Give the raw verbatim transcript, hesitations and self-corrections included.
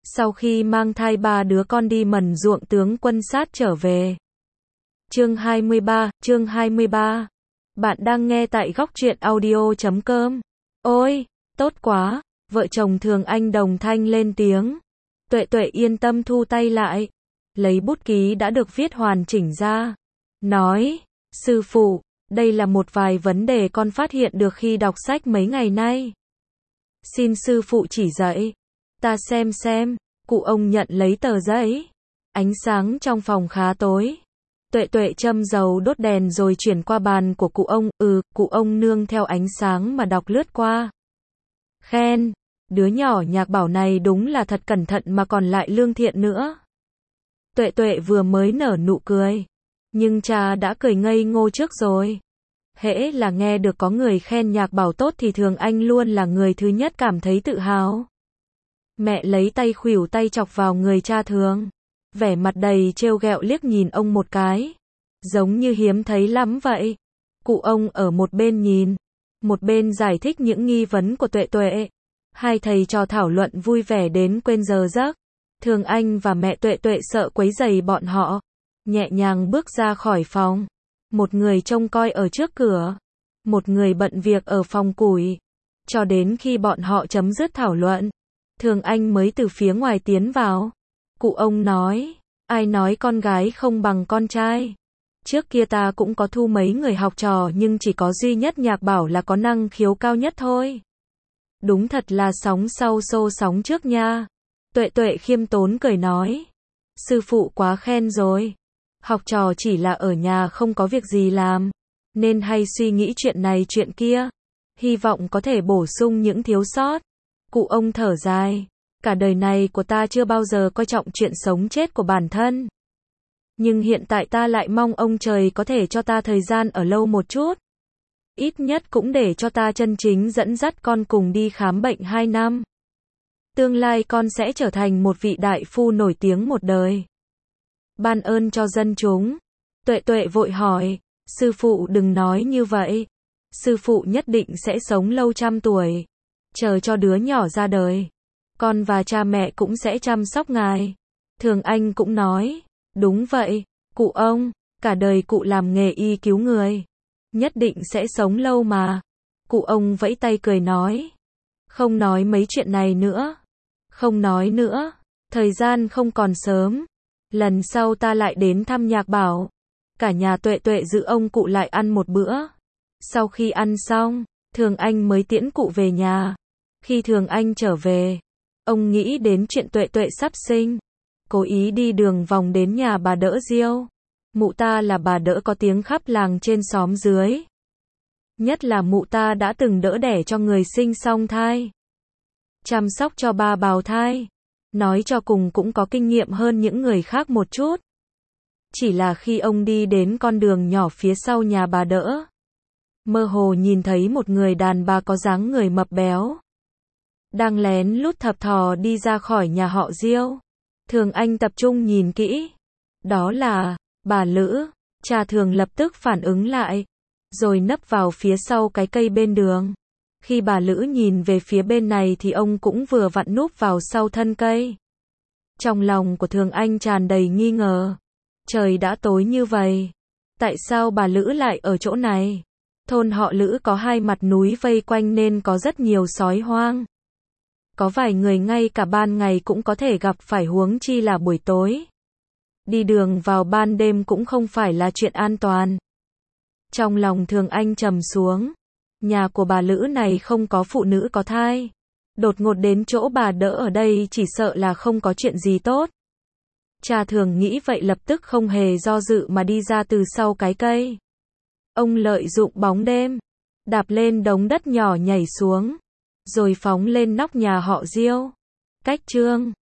Sau khi mang thai ba đứa con đi mần ruộng tướng quân sát trở về. Chương hai mươi ba, chương hai mươi ba. Bạn đang nghe tại góc truyện audio chấm com. Ôi, tốt quá, vợ chồng Thường Anh đồng thanh lên tiếng. Tuệ Tuệ yên tâm thu tay lại, lấy bút ký đã được viết hoàn chỉnh ra. Nói, sư phụ, đây là một vài vấn đề con phát hiện được khi đọc sách mấy ngày nay. Xin sư phụ chỉ dạy. Ta xem xem, cụ ông nhận lấy tờ giấy. Ánh sáng trong phòng khá tối. Tuệ Tuệ châm dầu đốt đèn rồi chuyển qua bàn của cụ ông, ừ, cụ ông nương theo ánh sáng mà đọc lướt qua. Khen, đứa nhỏ Nhạc Bảo này đúng là thật cẩn thận mà còn lại lương thiện nữa. Tuệ Tuệ vừa mới nở nụ cười, nhưng cha đã cười ngây ngô trước rồi. Hễ là nghe được có người khen Nhạc Bảo tốt thì Thường Anh luôn là người thứ nhất cảm thấy tự hào. Mẹ lấy tay khuỷu tay chọc vào người cha Thường, vẻ mặt đầy trêu ghẹo liếc nhìn ông một cái, giống như hiếm thấy lắm vậy. Cụ ông ở một bên nhìn, một bên giải thích những nghi vấn của Tuệ Tuệ. Hai thầy trò thảo luận vui vẻ đến quên giờ giấc. Thường Anh và mẹ Tuệ Tuệ sợ quấy rầy bọn họ, nhẹ nhàng bước ra khỏi phòng. Một người trông coi ở trước cửa, một người bận việc ở phòng củi. Cho đến khi bọn họ chấm dứt thảo luận, Thường Anh mới từ phía ngoài tiến vào. Cụ ông nói, ai nói con gái không bằng con trai. Trước kia ta cũng có thu mấy người học trò nhưng chỉ có duy nhất Nhạc Bảo là có năng khiếu cao nhất thôi. Đúng thật là sóng sau xô sóng trước nha. Tuệ Tuệ khiêm tốn cười nói, sư phụ quá khen rồi. Học trò chỉ là ở nhà không có việc gì làm, nên hay suy nghĩ chuyện này chuyện kia. Hy vọng có thể bổ sung những thiếu sót. Cụ ông thở dài, cả đời này của ta chưa bao giờ coi trọng chuyện sống chết của bản thân. Nhưng hiện tại ta lại mong ông trời có thể cho ta thời gian ở lâu một chút. Ít nhất cũng để cho ta chân chính dẫn dắt con cùng đi khám bệnh hai năm. Tương lai con sẽ trở thành một vị đại phu nổi tiếng một đời. Ban ơn cho dân chúng. Tuệ Tuệ vội hỏi, sư phụ đừng nói như vậy. Sư phụ nhất định sẽ sống lâu trăm tuổi. Chờ cho đứa nhỏ ra đời, con và cha mẹ cũng sẽ chăm sóc ngài. Thường Anh cũng nói, đúng vậy, cụ ông, cả đời cụ làm nghề y cứu người, nhất định sẽ sống lâu mà. Cụ ông vẫy tay cười nói, không nói mấy chuyện này nữa, không nói nữa, thời gian không còn sớm. Lần sau ta lại đến thăm Nhạc Bảo. Cả nhà Tuệ Tuệ giữ ông cụ lại ăn một bữa. Sau khi ăn xong, Thường Anh mới tiễn cụ về nhà. Khi Thường Anh trở về, ông nghĩ đến chuyện Tuệ Tuệ sắp sinh, cố ý đi đường vòng đến nhà bà Đỡ Diêu. Mụ ta là bà Đỡ có tiếng khắp làng trên xóm dưới. Nhất là mụ ta đã từng đỡ đẻ cho người sinh song thai, chăm sóc cho ba bào thai. Nói cho cùng cũng có kinh nghiệm hơn những người khác một chút. Chỉ là khi ông đi đến con đường nhỏ phía sau nhà bà Đỡ, mơ hồ nhìn thấy một người đàn bà có dáng người mập béo, đang lén lút thập thò đi ra khỏi nhà họ Diêu. Thường Anh tập trung nhìn kỹ. Đó là bà Lữ. Cha Thường lập tức phản ứng lại, rồi nấp vào phía sau cái cây bên đường. Khi bà Lữ nhìn về phía bên này thì ông cũng vừa vặn núp vào sau thân cây. Trong lòng của Thường Anh tràn đầy nghi ngờ. Trời đã tối như vậy, tại sao bà Lữ lại ở chỗ này? Thôn họ Lữ có hai mặt núi vây quanh nên có rất nhiều sói hoang. Có vài người ngay cả ban ngày cũng có thể gặp phải, huống chi là buổi tối. Đi đường vào ban đêm cũng không phải là chuyện an toàn. Trong lòng Thường Anh trầm xuống. Nhà của bà Lữ này không có phụ nữ có thai. Đột ngột đến chỗ bà Đỡ ở đây chỉ sợ là không có chuyện gì tốt. Cha Thường nghĩ vậy lập tức không hề do dự mà đi ra từ sau cái cây. Ông lợi dụng bóng đêm, đạp lên đống đất nhỏ nhảy xuống, rồi phóng lên nóc nhà họ Diêu. Cách chương